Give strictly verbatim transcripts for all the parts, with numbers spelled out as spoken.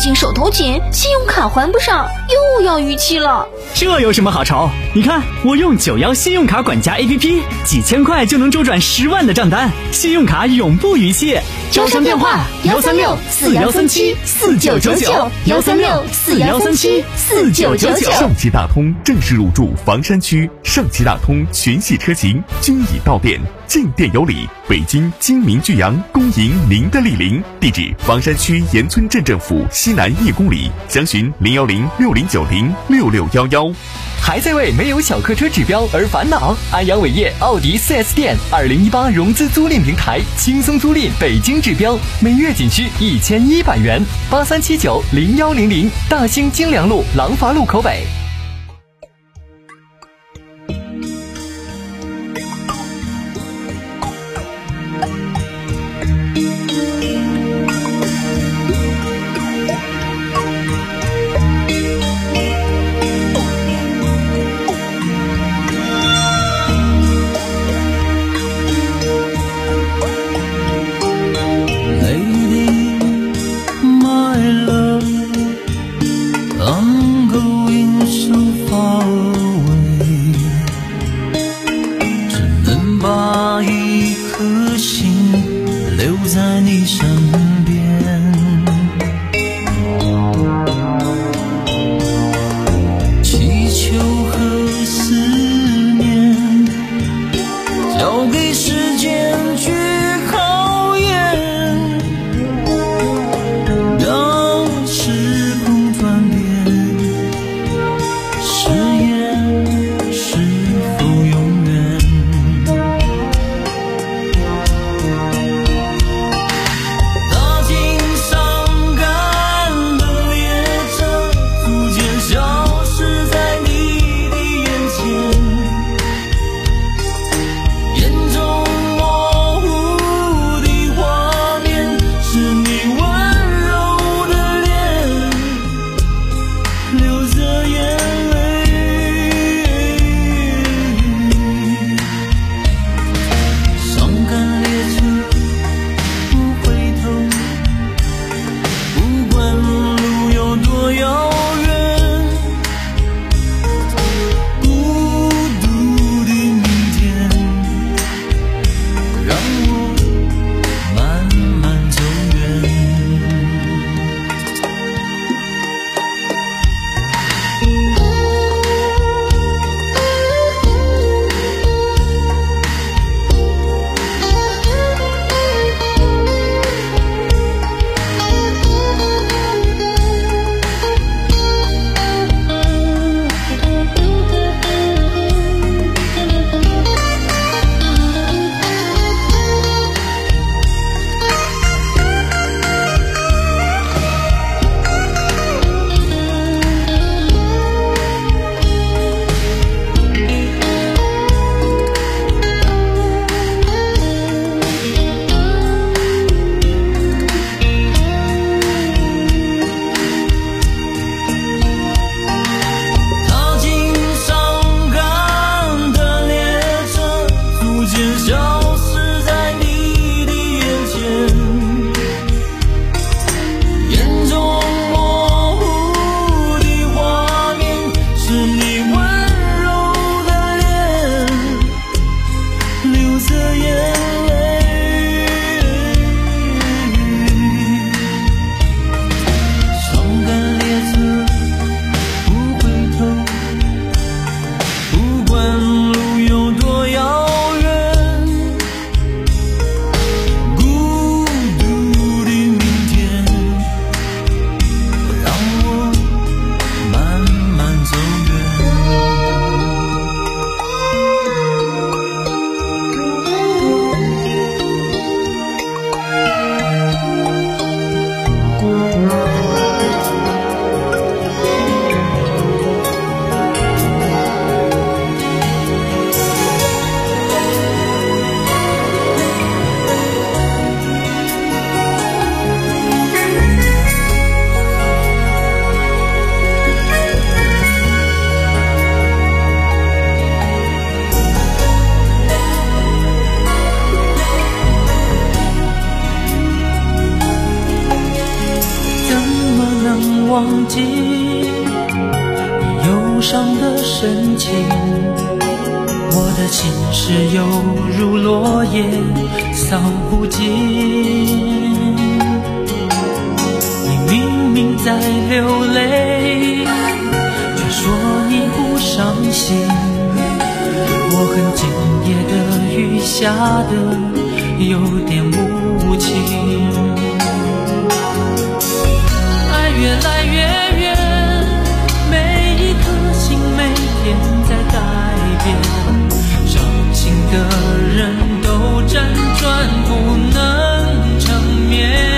近手头紧，信用卡还不上，又要逾期了。 这有什么好愁？你看我用九幺信用卡管家 A P P， 几千块就能周转十万的账单，信用卡永不逾期。 招商电话：幺三六四幺三七四九九九，幺三六四幺三七四九九九。 上汽大通正式入驻房山区，上汽大通全系车型均已到店，进店有礼。北京精明巨阳恭迎您的莅临，地址房山区岩村镇政府西南一公里，详询零幺零六零九零六六幺幺。 还在为没有小客车指标而烦恼？安阳伟业奥迪 四 S 店二零一八融资租赁平台，轻松租赁北京指标，每月仅需一千一百元。八三七九零幺零零，大兴精良路廊坊路口北。 及你忧伤的神情，我的心事犹如落叶扫不尽。你明明在流泪，却说你不伤心，我恨今夜的雨下得有点无情，爱越来越远，每一颗心每天在改变，伤心的人都辗转不能成眠。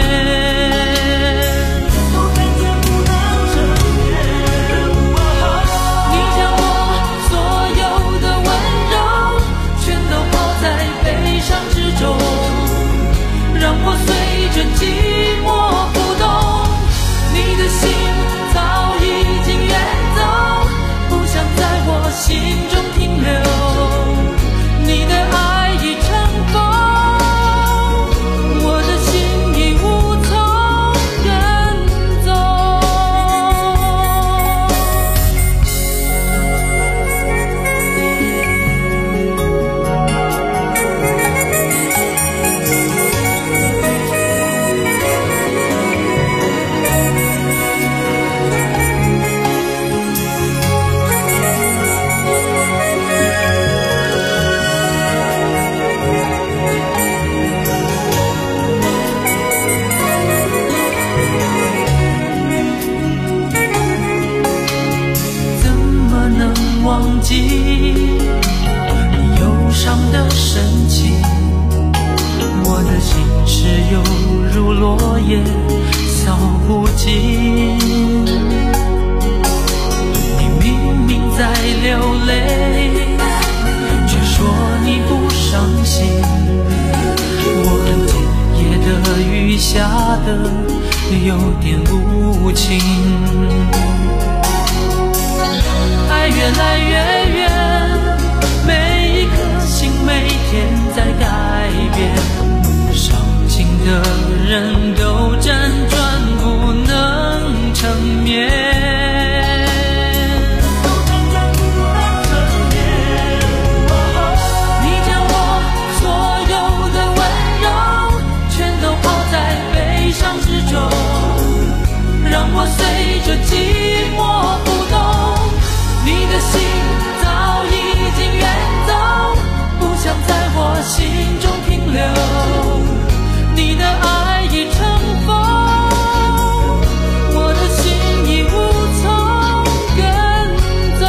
心中停留，你的爱已成风，我的心已无从跟踪。忘记你忧伤的神情，我的心事犹如落叶扫不尽。你明明在流泪，却说你不伤心，我恨今夜的雨下得有点无情，爱越来越远，每一颗心每天在改变，伤心的人都辗转不能成眠。你将我所有的温柔全都抛在悲伤之中，让我随着寂寞浮动，你的心早已经远走，不想在我心中停留，你的爱已成风，我的心已无从跟踪。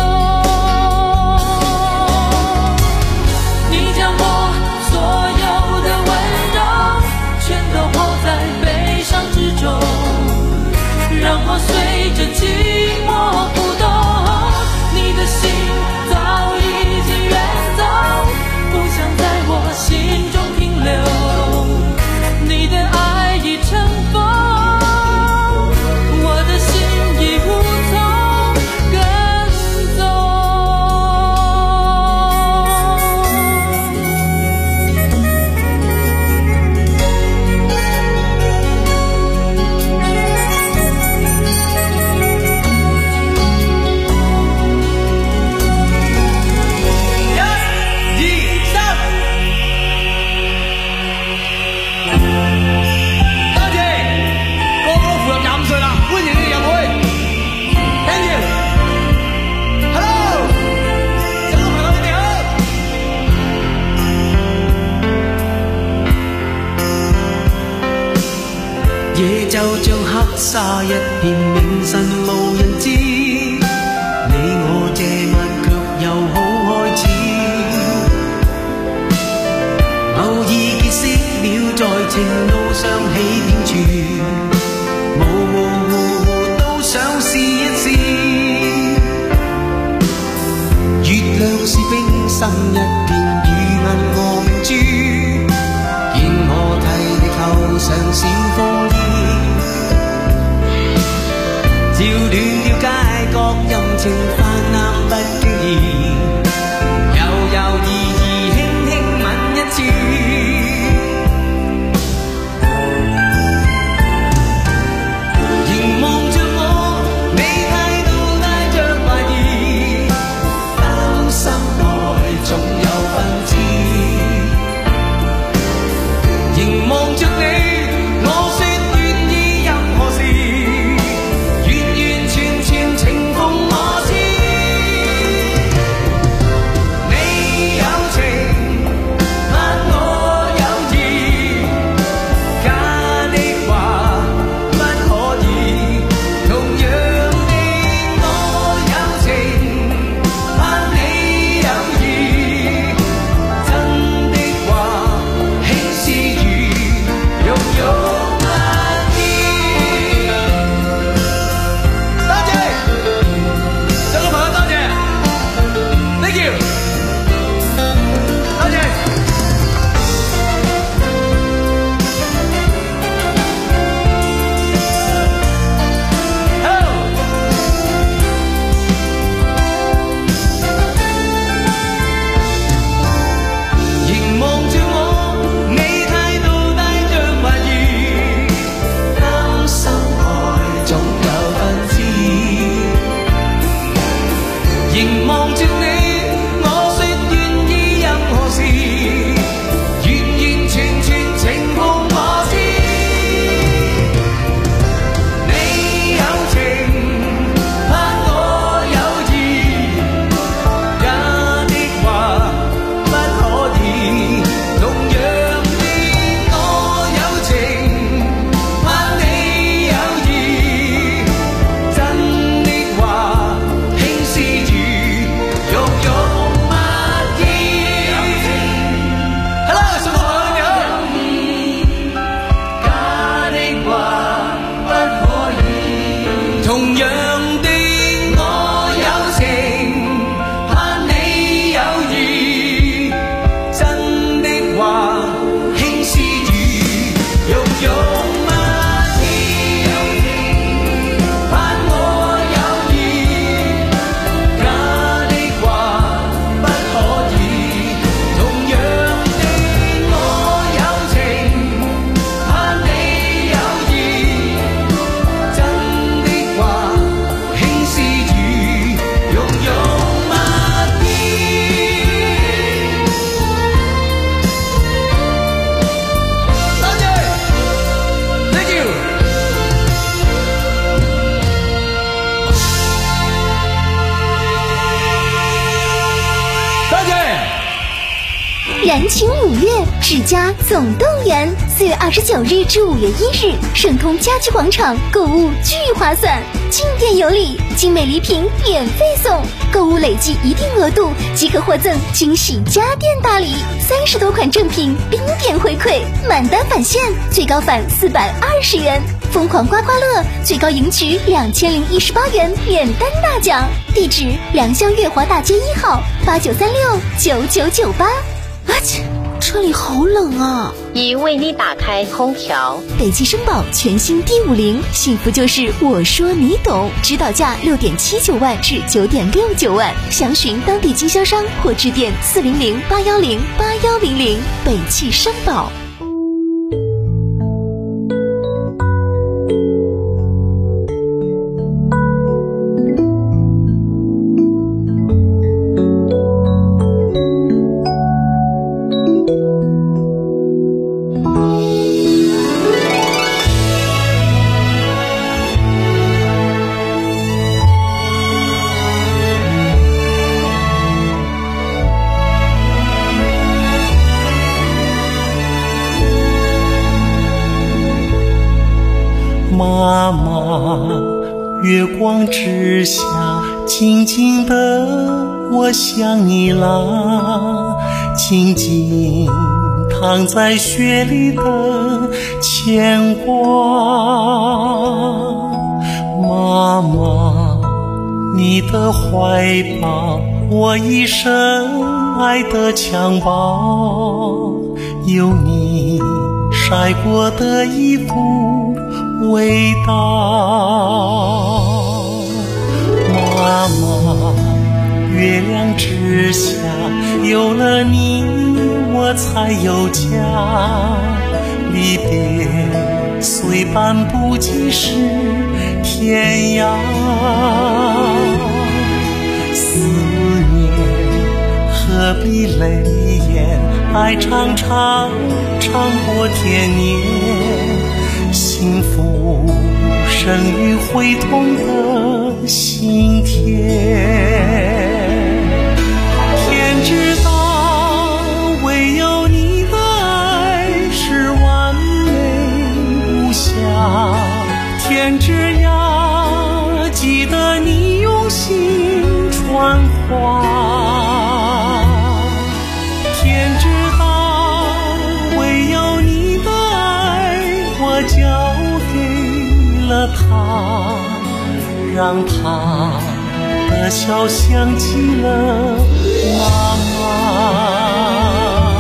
你将我所有的温柔全都抛在悲伤之中，让我随着寂寞浮动，你的心早已经远走，不想在我心中停留，你的爱已成风，我的心已无从跟踪。 夜就像黑沙一片，明晨無人知，你我這晚卻又好開始，偶爾結識了，在情路上起點處，模模糊糊都想試一試，月亮是冰心一片，如銀河明珠，見我替你扣上閃風衣，照暖了街角，陰晴泛濫不經意，猶猶豫豫輕輕吻一次，凝望着我，你燃情五月，指甲总动员。四月二十九日至五月一日，盛通家居广场购物巨划算，进店有礼，精美礼品免费送，购物累计一定额度即可获赠惊喜家电大礼，三十多款正品冰点回馈，满单返现，最高返四百二十元。疯狂刮刮乐最高赢取两千零一十八元免单大奖。地址：良乡月华大街一号八九三六九九九八。啊切，这里好冷啊！ 已为你打开空调。 北汽绅宝全新 D 五零，幸福就是我说你懂，指导价六点七九万至九点六九万，详询当地经销商或致电四零零八幺零八幺零零。北汽绅宝。 妈妈，月光之下，静静的我想你啦，静静躺在雪里的牵挂。妈妈，你的怀抱，我一生爱的襁褓，有你晒过的衣服味道。妈妈，月亮之下，有了你我才有家，离别虽半步即是天涯，思念何必泪眼，爱长长长过天年，幸福生于会痛的心田。天知道，唯有你的爱是完美无瑕，天之涯，记得你用心传话。天知道，唯有你的爱我交给了他，让他的笑想起了妈妈。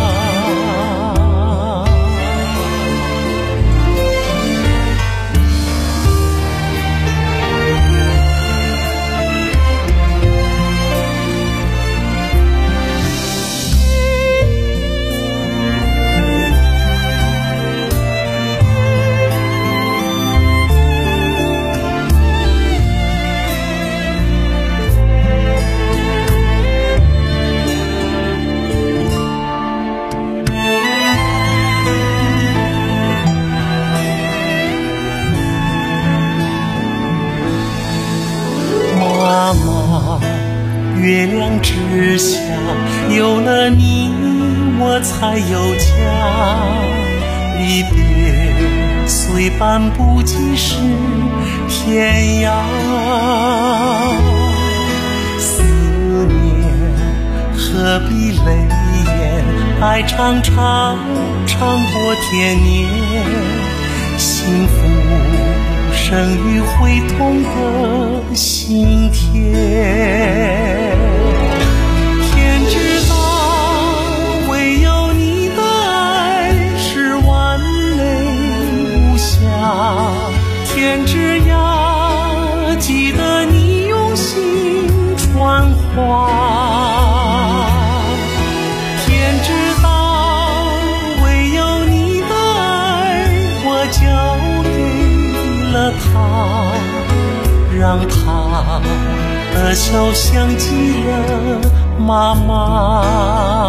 妈妈，月亮之下，有了你我才有家，离别虽半步即是天涯，思念何必泪眼，爱长长长过天年，幸福生于会痛的心田。天知道，唯有你的爱是完美无瑕，天之涯，记得你用心传话。天知道，唯有你的爱我交给了他，让他的笑想起了妈妈。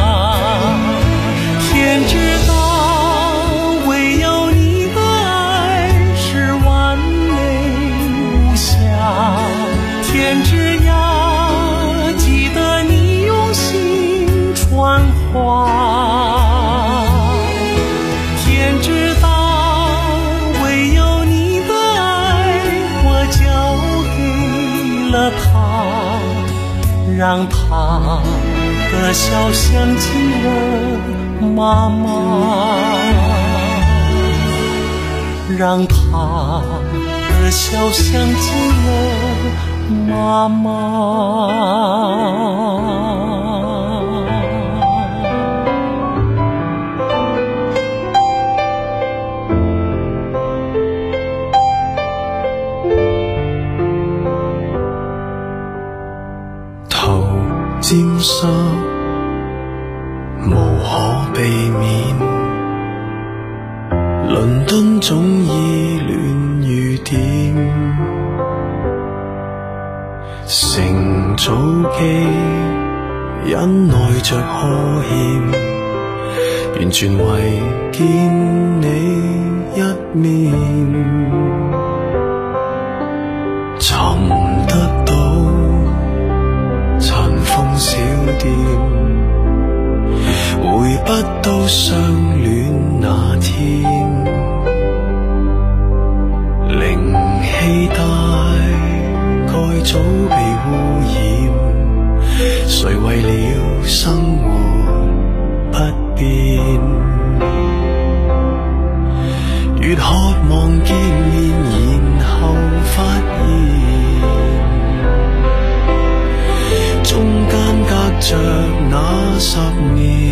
天知道，唯有你的爱是完美无瑕，天之涯，记得你用心传话。 让他的笑想起了妈妈，让他的笑想起了妈妈。 沾濕無可避免，倫敦總依戀雨點，乘早機忍耐着呵欠，完全為見你一面，尋得到風小店，回不到相戀那天，靈氣大概早被污染，誰為了生活不變，越渴望見面，然後發現中間隔着那十年，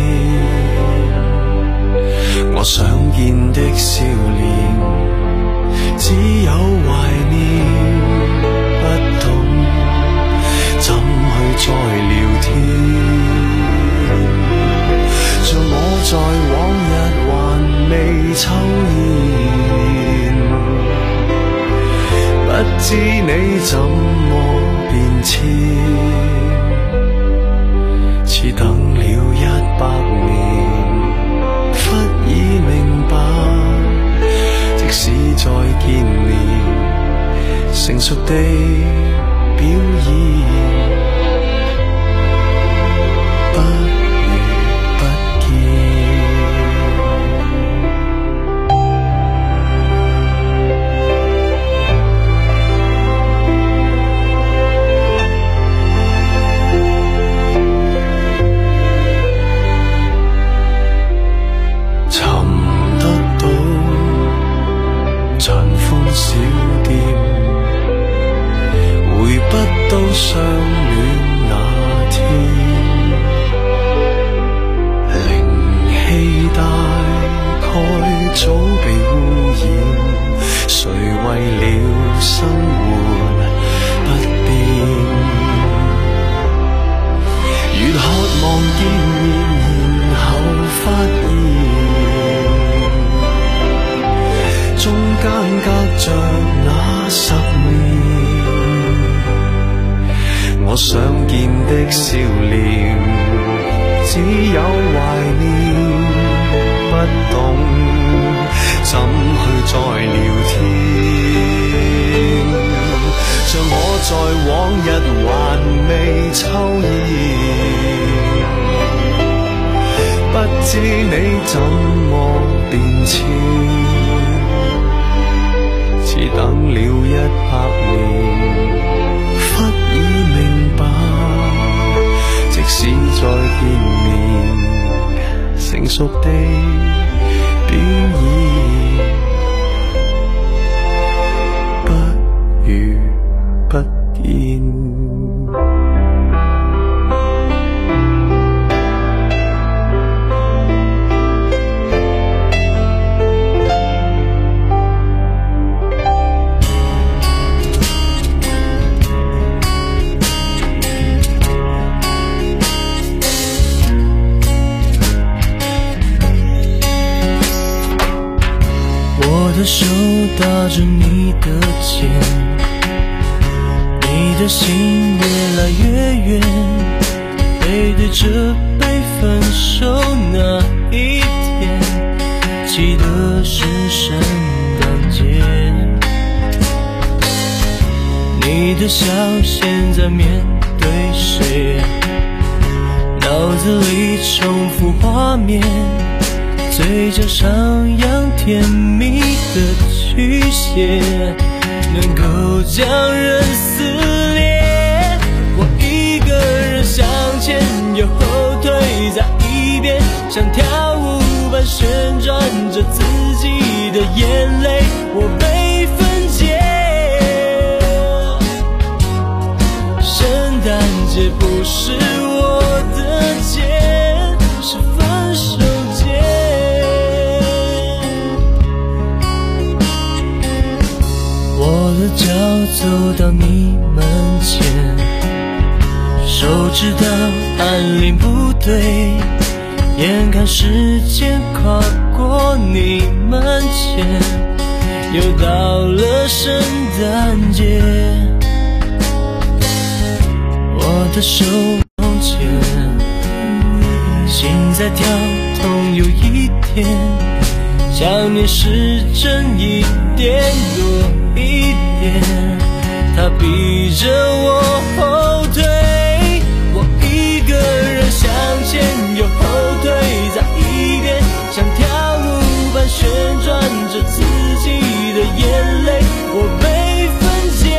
我想見的笑臉只有懷念，不懂怎去再聊天，像我在往日還未抽煙，不知你怎麼變遷，似等了一百年，忽已明白，即使再見面，成熟地表演，不如不見。小店回不到相戀那天，靈氣大概早被污染，誰為了生活不變，越渴望見面，然後發現中間隔着那十年，我想見的笑臉只有懷念，不懂怎去再聊天，像我在往日還未抽煙，不知你怎麼變遷，似等了一百年，忽已明白，即使再見面，成熟地表演，不如不見。 我的手搭着你的肩，你的心越来越远，背对着被分手那一天，记得是圣诞节，你的笑现在面对谁？脑子里重复画面，嘴角上扬甜蜜的曲线，能够将人撕裂。我一个人像跳舞般旋转着自己的眼泪，我被分解。圣诞节不是我的节，是分手节。我的脚走到你门前，手指到按铃不对，眼看时间跨过你门前，又到了圣诞节。我的手往前，心在跳动有一点，想念时针一点多一点，它逼着我后退，我一个人向前又后退在一边，像跳舞般旋转着自己的眼泪，我被分解。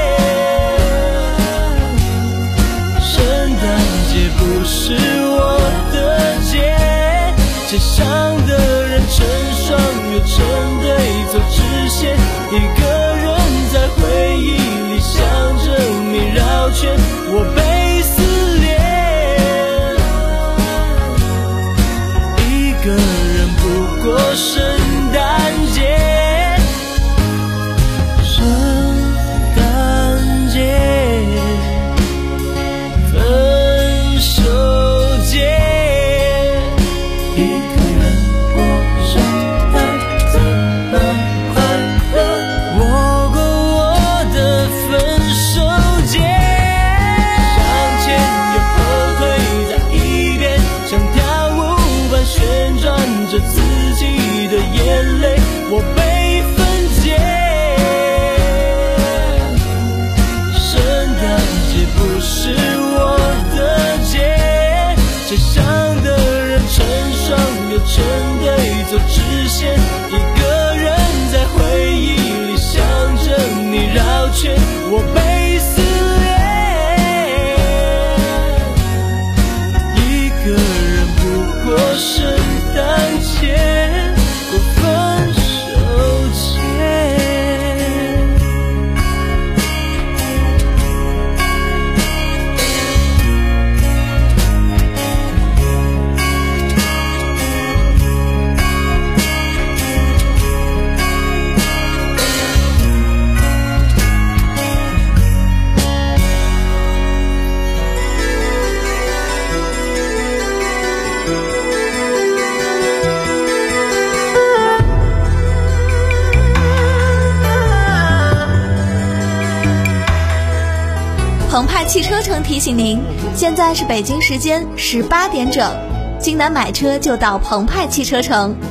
圣诞节不是我的节，街上的人成双又成对走直线，一个人在回忆里想着你绕圈，我被撕裂。一个人不过圣诞节，圣诞节，分手节。一个人过圣诞怎么快乐，我过我的分手节。向前又后退在一边，像跳舞般旋转着自己的眼泪，我被分解。圣诞节不是我的节，街上的人成双又成对走直线，一个人在回忆里想着你绕圈，我被撕裂。一个人不过圣诞节，过分手节。 澎湃汽车城提醒您，现在是北京时间十八点整，京南买车就到澎湃汽车城。